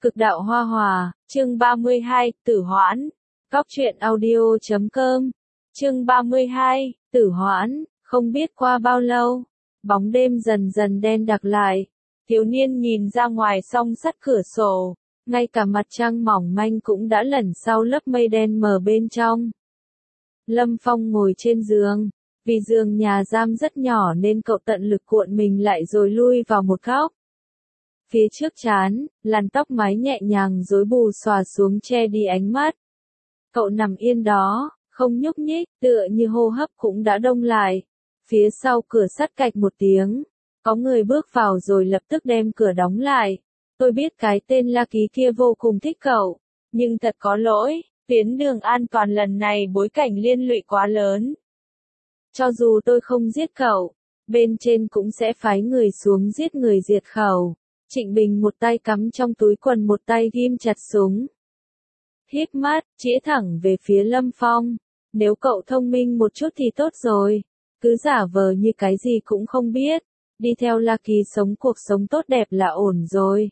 Cực đạo hoa hòa, chương 32, tử hoãn. Góc truyện audio.com. Chương 32, tử hoãn. Không biết qua bao lâu, bóng đêm dần dần đen đặc lại. Thiếu niên nhìn ra ngoài song sắt cửa sổ, ngay cả mặt trăng mỏng manh cũng đã lẩn sau lớp mây đen mờ bên trong. Lâm Phong ngồi trên giường, vì giường nhà giam rất nhỏ nên cậu tận lực cuộn mình lại rồi lui vào một góc. Phía trước trán, làn tóc mái nhẹ nhàng rối bù xòa xuống che đi ánh mắt. Cậu nằm yên đó, không nhúc nhích, tựa như hô hấp cũng đã đông lại. Phía sau cửa sắt cạch một tiếng, có người bước vào rồi lập tức đem cửa đóng lại. Tôi biết cái tên La Ký kia vô cùng thích cậu, nhưng thật có lỗi, tuyến đường an toàn lần này bối cảnh liên lụy quá lớn. Cho dù tôi không giết cậu, bên trên cũng sẽ phái người xuống giết người diệt khẩu. Trịnh Bình một tay cắm trong túi quần một tay ghim chặt súng. Híp mắt, chĩa thẳng về phía Lâm Phong. Nếu cậu thông minh một chút thì tốt rồi. Cứ giả vờ như cái gì cũng không biết. Đi theo La Ký sống cuộc sống tốt đẹp là ổn rồi.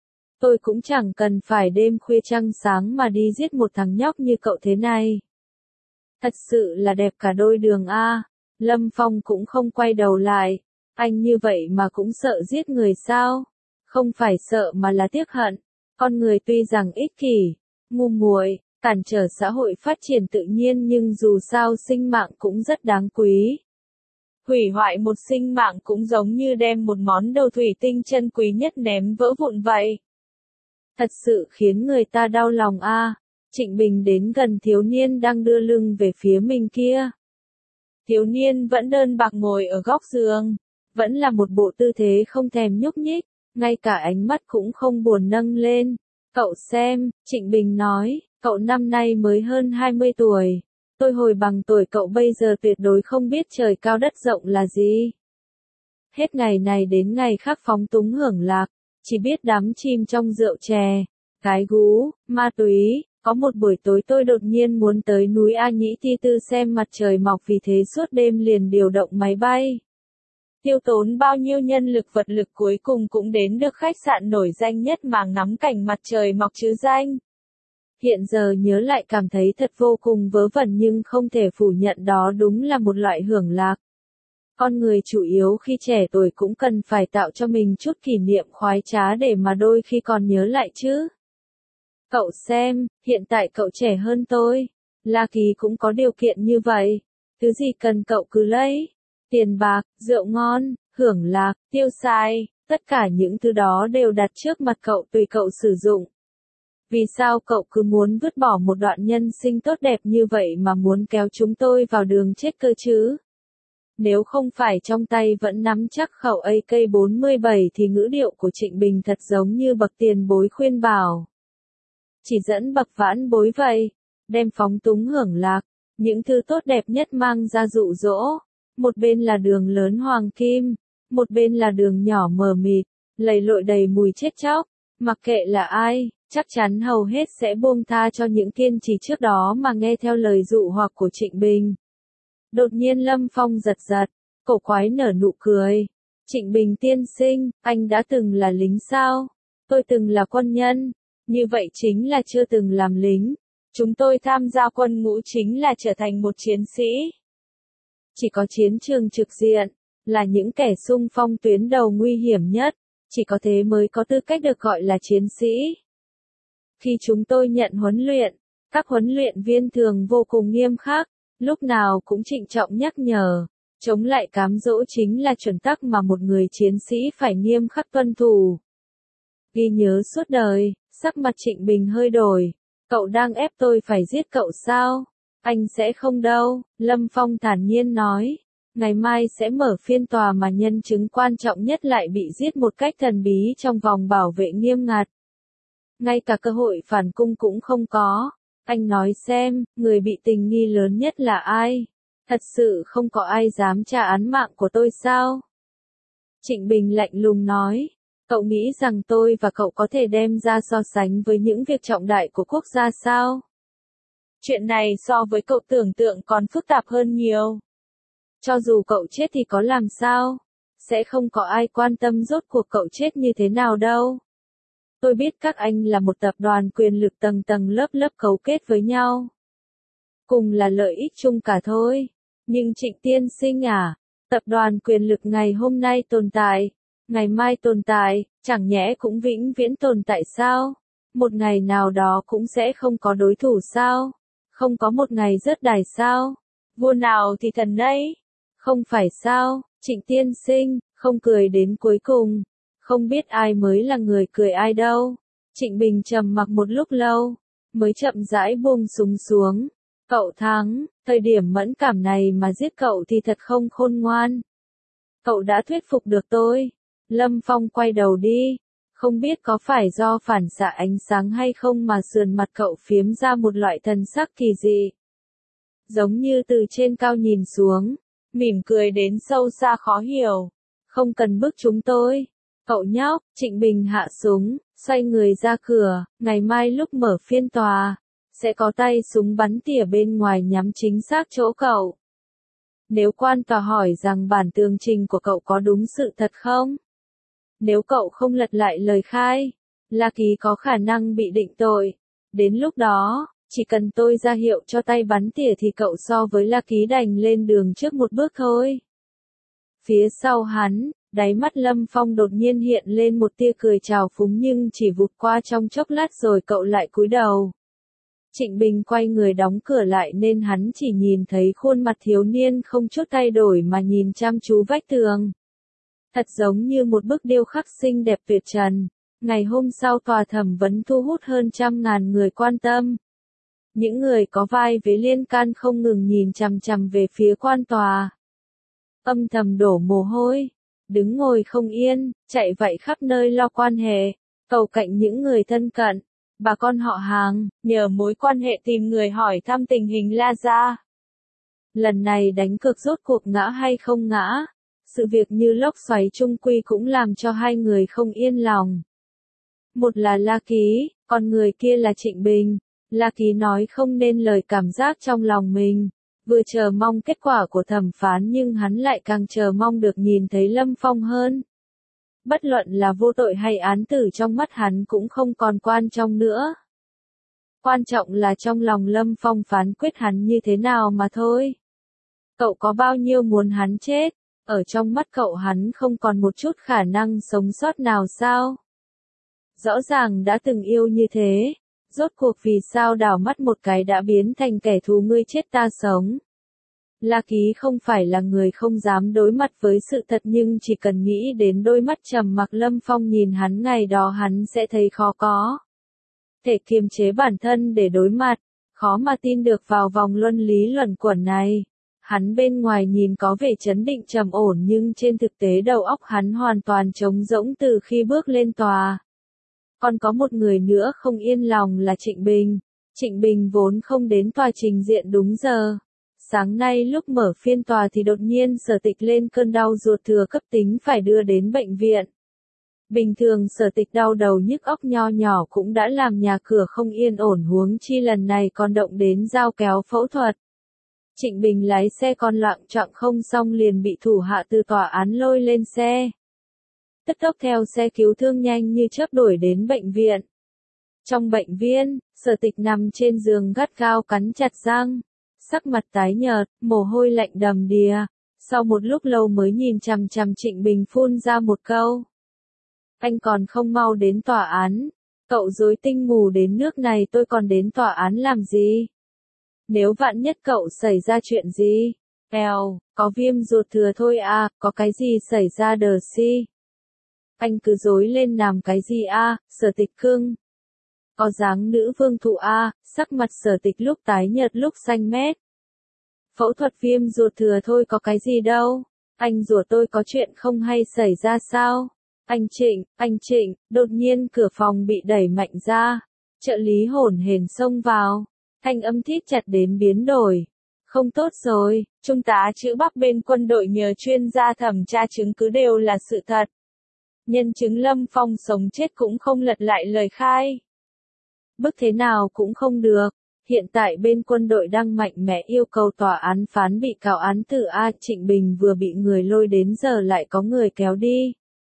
Tôi cũng chẳng cần phải đêm khuya trăng sáng mà đi giết một thằng nhóc như cậu thế này. Thật sự là đẹp cả đôi đường a. Lâm Phong cũng không quay đầu lại. Anh như vậy mà cũng sợ giết người sao? Không phải sợ mà là tiếc hận. Con người tuy rằng ích kỷ, ngu muội, cản trở xã hội phát triển tự nhiên nhưng dù sao sinh mạng cũng rất đáng quý. Hủy hoại một sinh mạng cũng giống như đem một món đồ thủy tinh chân quý nhất ném vỡ vụn vậy. Thật sự khiến người ta đau lòng a. Trịnh Bình đến gần thiếu niên đang đưa lưng về phía mình kia. Thiếu niên vẫn đơn bạc ngồi ở góc giường, vẫn là một bộ tư thế không thèm nhúc nhích. Ngay cả ánh mắt cũng không buồn nâng lên. Cậu xem, Trịnh Bình nói, cậu năm nay mới hơn 20 tuổi. Tôi hồi bằng tuổi cậu bây giờ tuyệt đối không biết trời cao đất rộng là gì. Hết ngày này đến ngày khác phóng túng hưởng lạc, chỉ biết đắm chìm trong rượu chè, cái gú, ma túy. Có một buổi tối tôi đột nhiên muốn tới núi A Nhĩ Ti Tư xem mặt trời mọc vì thế suốt đêm liền điều động máy bay. Tiêu tốn bao nhiêu nhân lực vật lực cuối cùng cũng đến được khách sạn nổi danh nhất mà ngắm cảnh mặt trời mọc chứ danh. Hiện giờ nhớ lại cảm thấy thật vô cùng vớ vẩn nhưng không thể phủ nhận đó đúng là một loại hưởng lạc. Con người chủ yếu khi trẻ tuổi cũng cần phải tạo cho mình chút kỷ niệm khoái trá để mà đôi khi còn nhớ lại chứ. Cậu xem, hiện tại cậu trẻ hơn tôi. La Ký cũng có điều kiện như vậy. Thứ gì cần cậu cứ lấy. Tiền bạc, rượu ngon, hưởng lạc, tiêu xài, tất cả những thứ đó đều đặt trước mặt cậu tùy cậu sử dụng. Vì sao cậu cứ muốn vứt bỏ một đoạn nhân sinh tốt đẹp như vậy mà muốn kéo chúng tôi vào đường chết cơ chứ? Nếu không phải trong tay vẫn nắm chắc khẩu AK-47 thì ngữ điệu của Trịnh Bình thật giống như bậc tiền bối khuyên bảo. Chỉ dẫn bậc vãn bối vậy, đem phóng túng hưởng lạc, những thứ tốt đẹp nhất mang ra dụ dỗ. Một bên là đường lớn hoàng kim, một bên là đường nhỏ mờ mịt, lầy lội đầy mùi chết chóc. Mặc kệ là ai, chắc chắn hầu hết sẽ buông tha cho những kiên trì trước đó mà nghe theo lời dụ hoặc của Trịnh Bình. Đột nhiên Lâm Phong giật giật, cổ quái nở nụ cười. Trịnh Bình tiên sinh, anh đã từng là lính sao? Tôi từng là quân nhân. Như vậy chính là chưa từng làm lính. Chúng tôi tham gia quân ngũ chính là trở thành một chiến sĩ. Chỉ có chiến trường trực diện, là những kẻ xung phong tuyến đầu nguy hiểm nhất, chỉ có thế mới có tư cách được gọi là chiến sĩ. Khi chúng tôi nhận huấn luyện, các huấn luyện viên thường vô cùng nghiêm khắc, lúc nào cũng trịnh trọng nhắc nhở, chống lại cám dỗ chính là chuẩn tắc mà một người chiến sĩ phải nghiêm khắc tuân thủ. Ghi nhớ suốt đời, sắc mặt Trịnh Bình hơi đổi, cậu đang ép tôi phải giết cậu sao? Anh sẽ không đâu, Lâm Phong thản nhiên nói. Ngày mai sẽ mở phiên tòa mà nhân chứng quan trọng nhất lại bị giết một cách thần bí trong vòng bảo vệ nghiêm ngặt. Ngay cả cơ hội phản cung cũng không có. Anh nói xem, người bị tình nghi lớn nhất là ai? Thật sự không có ai dám tra án mạng của tôi sao? Trịnh Bình lạnh lùng nói. Cậu nghĩ rằng tôi và cậu có thể đem ra so sánh với những việc trọng đại của quốc gia sao? Chuyện này so với cậu tưởng tượng còn phức tạp hơn nhiều. Cho dù cậu chết thì có làm sao? Sẽ không có ai quan tâm rốt cuộc cậu chết như thế nào đâu. Tôi biết các anh là một tập đoàn quyền lực tầng tầng lớp lớp cấu kết với nhau. Cùng là lợi ích chung cả thôi. Nhưng Trịnh tiên sinh à, tập đoàn quyền lực ngày hôm nay tồn tại, ngày mai tồn tại, chẳng nhẽ cũng vĩnh viễn tồn tại sao? Một ngày nào đó cũng sẽ không có đối thủ sao? Không có một ngày rớt đài sao? Vua nào thì thần nấy. Không phải sao, Trịnh tiên sinh, không cười đến cuối cùng. Không biết ai mới là người cười ai đâu. Trịnh Bình trầm mặc một lúc lâu, mới chậm rãi buông súng xuống. Cậu thắng, thời điểm mẫn cảm này mà giết cậu thì thật không khôn ngoan. Cậu đã thuyết phục được tôi. Lâm Phong quay đầu đi. Không biết có phải do phản xạ ánh sáng hay không mà sườn mặt cậu phiếm ra một loại thần sắc kỳ dị. Giống như từ trên cao nhìn xuống, mỉm cười đến sâu xa khó hiểu. Không cần bức chúng tôi. Cậu nhóc, Trịnh Bình hạ súng, xoay người ra cửa, ngày mai lúc mở phiên tòa, sẽ có tay súng bắn tỉa bên ngoài nhắm chính xác chỗ cậu. Nếu quan tòa hỏi rằng bản tường trình của cậu có đúng sự thật không? Nếu cậu không lật lại lời khai, La Ký có khả năng bị định tội. Đến lúc đó, chỉ cần tôi ra hiệu cho tay bắn tỉa thì cậu so với La Ký đành lên đường trước một bước thôi. Phía sau hắn, đáy mắt Lâm Phong đột nhiên hiện lên một tia cười trào phúng nhưng chỉ vụt qua trong chốc lát rồi cậu lại cúi đầu. Trịnh Bình quay người đóng cửa lại nên hắn chỉ nhìn thấy khuôn mặt thiếu niên không chút thay đổi mà nhìn chăm chú vách tường. Thật giống như một bức điêu khắc xinh đẹp tuyệt trần. Ngày hôm sau tòa thẩm vấn thu hút hơn 100.000 người quan tâm. Những người có vai vế liên can không ngừng nhìn chằm chằm về phía quan tòa. Âm thầm đổ mồ hôi, đứng ngồi không yên, chạy vậy khắp nơi lo quan hệ, cầu cạnh những người thân cận, bà con họ hàng, nhờ mối quan hệ tìm người hỏi thăm tình hình La gia. Lần này đánh cược rốt cuộc ngã hay không ngã, sự việc như lốc xoáy chung quy cũng làm cho hai người không yên lòng. Một là La Ký, còn người kia là Trịnh Bình. La Ký nói không nên lời cảm giác trong lòng mình, vừa chờ mong kết quả của thẩm phán nhưng hắn lại càng chờ mong được nhìn thấy Lâm Phong hơn. Bất luận là vô tội hay án tử trong mắt hắn cũng không còn quan trọng nữa. Quan trọng là trong lòng Lâm Phong phán quyết hắn như thế nào mà thôi. Cậu có bao nhiêu muốn hắn chết, ở trong mắt cậu hắn không còn một chút khả năng sống sót nào sao? Rõ ràng đã từng yêu như thế, rốt cuộc vì sao đảo mắt một cái đã biến thành kẻ thù ngươi chết ta sống. La Ký không phải là người không dám đối mặt với sự thật nhưng chỉ cần nghĩ đến đôi mắt trầm mặc Lâm Phong nhìn hắn ngày đó hắn sẽ thấy khó có thể kiềm chế bản thân để đối mặt, khó mà tin được vào vòng luân lý luẩn quẩn này. Hắn bên ngoài nhìn có vẻ trấn định trầm ổn nhưng trên thực tế đầu óc hắn hoàn toàn trống rỗng từ khi bước lên tòa. Còn có một người nữa không yên lòng là Trịnh Bình. Trịnh Bình vốn không đến tòa trình diện đúng giờ. Sáng nay lúc mở phiên tòa thì đột nhiên Sở Tịch lên cơn đau ruột thừa cấp tính phải đưa đến bệnh viện. Bình thường Sở Tịch đau đầu nhức óc nho nhỏ cũng đã làm nhà cửa không yên ổn huống chi lần này còn động đến dao kéo phẫu thuật. Trịnh Bình lái xe con loạng choạng không xong liền bị thủ hạ từ tòa án lôi lên xe. Tức tốc theo xe cứu thương nhanh như chớp đuổi đến bệnh viện. Trong bệnh viện, Sở Tịch nằm trên giường gắt gao cắn chặt răng, sắc mặt tái nhợt, mồ hôi lạnh đầm đìa. Sau một lúc lâu mới nhìn chằm chằm Trịnh Bình phun ra một câu. Anh còn không mau đến tòa án. Cậu rối tinh mù đến nước này tôi còn đến tòa án làm gì? Nếu vạn nhất cậu xảy ra chuyện gì? Có viêm ruột thừa thôi à, có cái gì xảy ra đờ si? Anh cứ dối lên làm cái gì à, Sở Tịch cưng. Có dáng nữ vương thụ à, sắc mặt Sở Tịch lúc tái nhợt lúc xanh mét. Phẫu thuật viêm ruột thừa thôi có cái gì đâu, anh rủa tôi có chuyện không hay xảy ra sao? Anh Trịnh, đột nhiên cửa phòng bị đẩy mạnh ra. Trợ lý hổn hển xông vào, thanh âm thít chặt đến biến đổi. Không tốt rồi, trung tá chữ Bắc bên quân đội nhờ chuyên gia thẩm tra chứng cứ đều là sự thật. Nhân chứng Lâm Phong sống chết cũng không lật lại lời khai. Bức thế nào cũng không được. Hiện tại bên quân đội đang mạnh mẽ yêu cầu tòa án phán bị cáo án tử A. Trịnh Bình vừa bị người lôi đến giờ lại có người kéo đi.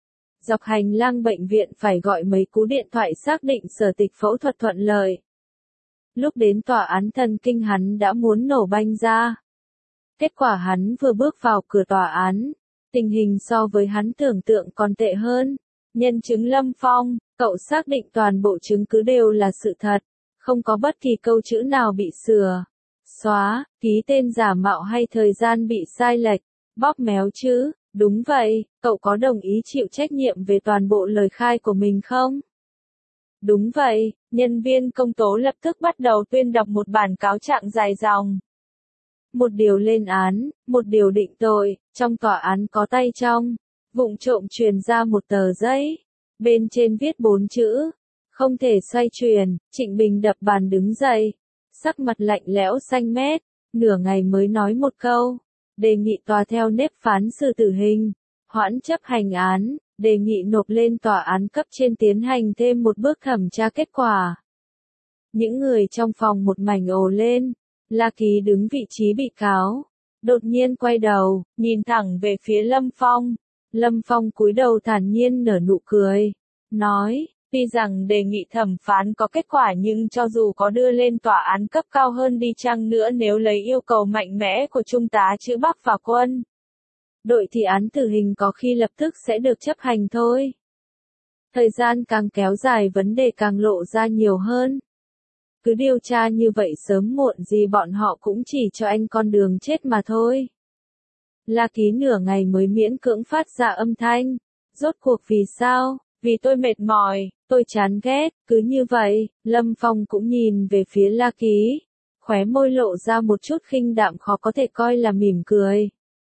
Dọc hành lang bệnh viện phải gọi mấy cú điện thoại xác định sở tịch phẫu thuật thuận lợi. Lúc đến tòa án thần kinh hắn đã muốn nổ banh ra. Kết quả hắn vừa bước vào cửa tòa án, tình hình so với hắn tưởng tượng còn tệ hơn. Nhân chứng Lâm Phong, cậu xác định toàn bộ chứng cứ đều là sự thật, không có bất kỳ câu chữ nào bị sửa, xóa, ký tên giả mạo hay thời gian bị sai lệch, bóp méo chứ? Đúng vậy, cậu có đồng ý chịu trách nhiệm về toàn bộ lời khai của mình không? Đúng vậy, nhân viên công tố lập tức bắt đầu tuyên đọc một bản cáo trạng dài dòng. Một điều lên án, một điều định tội, trong tòa án có tay trong, vụng trộm truyền ra một tờ giấy. Bên trên viết 4 chữ, không thể xoay chuyển. Trịnh Bình đập bàn đứng dậy, sắc mặt lạnh lẽo xanh mét, nửa ngày mới nói một câu. Đề nghị tòa theo nếp phán xử tử hình, hoãn chấp hành án, đề nghị nộp lên tòa án cấp trên tiến hành thêm một bước thẩm tra kết quả. Những người trong phòng một mảnh ồ lên. La Ký đứng vị trí bị cáo, đột nhiên quay đầu, nhìn thẳng về phía Lâm Phong. Lâm Phong cúi đầu thản nhiên nở nụ cười, nói, tuy rằng đề nghị thẩm phán có kết quả nhưng cho dù có đưa lên tòa án cấp cao hơn đi chăng nữa nếu lấy yêu cầu mạnh mẽ của Trung tá Chữ Bắc và quân đội thì án tử hình có khi lập tức sẽ được chấp hành thôi. Thời gian càng kéo dài vấn đề càng lộ ra nhiều hơn. Cứ điều tra như vậy sớm muộn gì bọn họ cũng chỉ cho anh con đường chết mà thôi. La Ký nửa ngày mới miễn cưỡng phát ra âm thanh. Rốt cuộc vì sao? Vì tôi mệt mỏi, tôi chán ghét, cứ như vậy. Lâm Phong cũng nhìn về phía La Ký, khóe môi lộ ra một chút khinh đạm khó có thể coi là mỉm cười.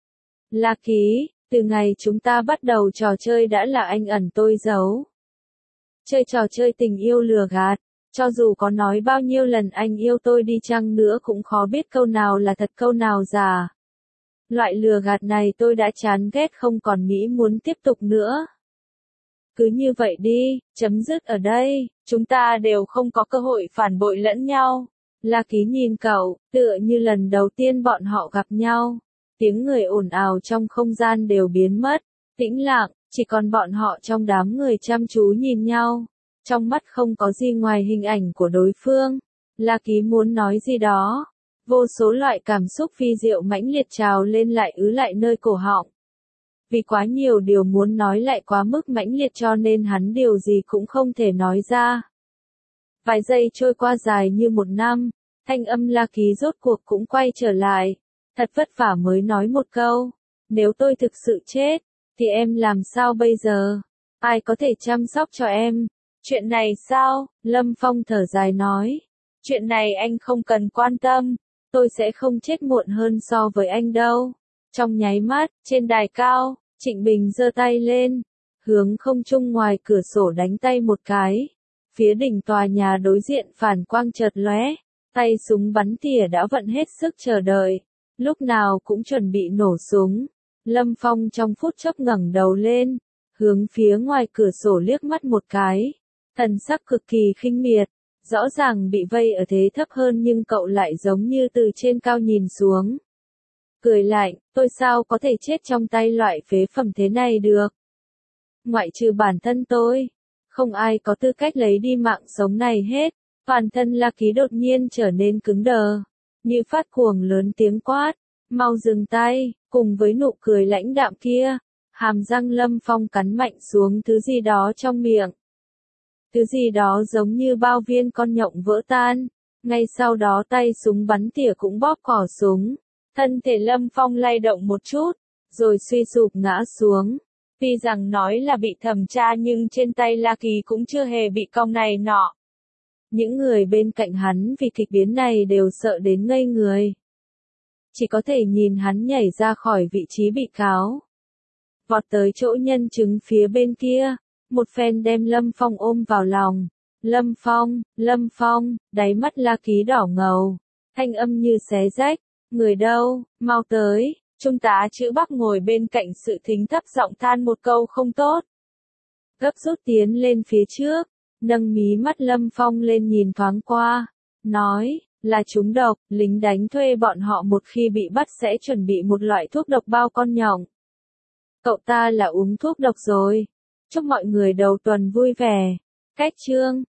La Ký, từ ngày chúng ta bắt đầu trò chơi đã là anh ẩn tôi giấu. Chơi trò chơi tình yêu lừa gạt. Cho dù có nói bao nhiêu lần anh yêu tôi đi chăng nữa cũng khó biết câu nào là thật câu nào giả. Loại lừa gạt này tôi đã chán ghét không còn nghĩ muốn tiếp tục nữa. Cứ như vậy đi, chấm dứt ở đây, chúng ta đều không có cơ hội phản bội lẫn nhau. La Ký nhìn cậu, tựa như lần đầu tiên bọn họ gặp nhau. Tiếng người ồn ào trong không gian đều biến mất, tĩnh lặng, chỉ còn bọn họ trong đám người chăm chú nhìn nhau. Trong mắt không có gì ngoài hình ảnh của đối phương. La Ký muốn nói gì đó. Vô số loại cảm xúc phi diệu mãnh liệt trào lên lại ứ lại nơi cổ họng. Vì quá nhiều điều muốn nói lại quá mức mãnh liệt cho nên hắn điều gì cũng không thể nói ra. Vài giây trôi qua dài như một năm, thanh âm La Ký rốt cuộc cũng quay trở lại. Thật vất vả mới nói một câu. Nếu tôi thực sự chết, thì em làm sao bây giờ? Ai có thể chăm sóc cho em? Chuyện này sao? Lâm Phong thở dài nói. Chuyện này anh không cần quan tâm. Tôi sẽ không chết muộn hơn so với anh đâu. Trong nháy mắt, trên đài cao, Trịnh Bình giơ tay lên, hướng không trung ngoài cửa sổ đánh tay một cái. Phía đỉnh tòa nhà đối diện phản quang chợt lóe, tay súng bắn tỉa đã vận hết sức chờ đợi, lúc nào cũng chuẩn bị nổ súng. Lâm Phong trong phút chốc ngẩng đầu lên, hướng phía ngoài cửa sổ liếc mắt một cái, thần sắc cực kỳ khinh miệt. Rõ ràng bị vây ở thế thấp hơn nhưng cậu lại giống như từ trên cao nhìn xuống. Cười lạnh, tôi sao có thể chết trong tay loại phế phẩm thế này được? Ngoại trừ bản thân tôi, không ai có tư cách lấy đi mạng sống này hết. Toàn thân La Ký đột nhiên trở nên cứng đờ, như phát cuồng lớn tiếng quát, mau dừng tay, cùng với nụ cười lãnh đạm kia, hàm răng Lâm Phong cắn mạnh xuống thứ gì đó trong miệng. Thứ gì đó giống như bao viên con nhộng vỡ tan, ngay sau đó tay súng bắn tỉa cũng bóp cò súng. Thân thể Lâm Phong lay động một chút, rồi suy sụp ngã xuống. Tuy rằng nói là bị thẩm tra nhưng trên tay La Ký cũng chưa hề bị cong này nọ. Những người bên cạnh hắn vì kịch biến này đều sợ đến ngây người. Chỉ có thể nhìn hắn nhảy ra khỏi vị trí bị cáo. Vọt tới chỗ nhân chứng phía bên kia, một phen đem Lâm Phong ôm vào lòng. Lâm Phong, đáy mắt La Ký đỏ ngầu, thanh âm như xé rách. Người đâu, mau tới. Trung tá Chữ Bắc ngồi bên cạnh sự thính thấp giọng than một câu không tốt. Gấp rút tiến lên phía trước, nâng mí mắt Lâm Phong lên nhìn thoáng qua, nói, là trúng độc, lính đánh thuê bọn họ một khi bị bắt sẽ chuẩn bị một loại thuốc độc bao con nhộng. Cậu ta là uống thuốc độc rồi. Chúc mọi người đầu tuần vui vẻ. Cách chương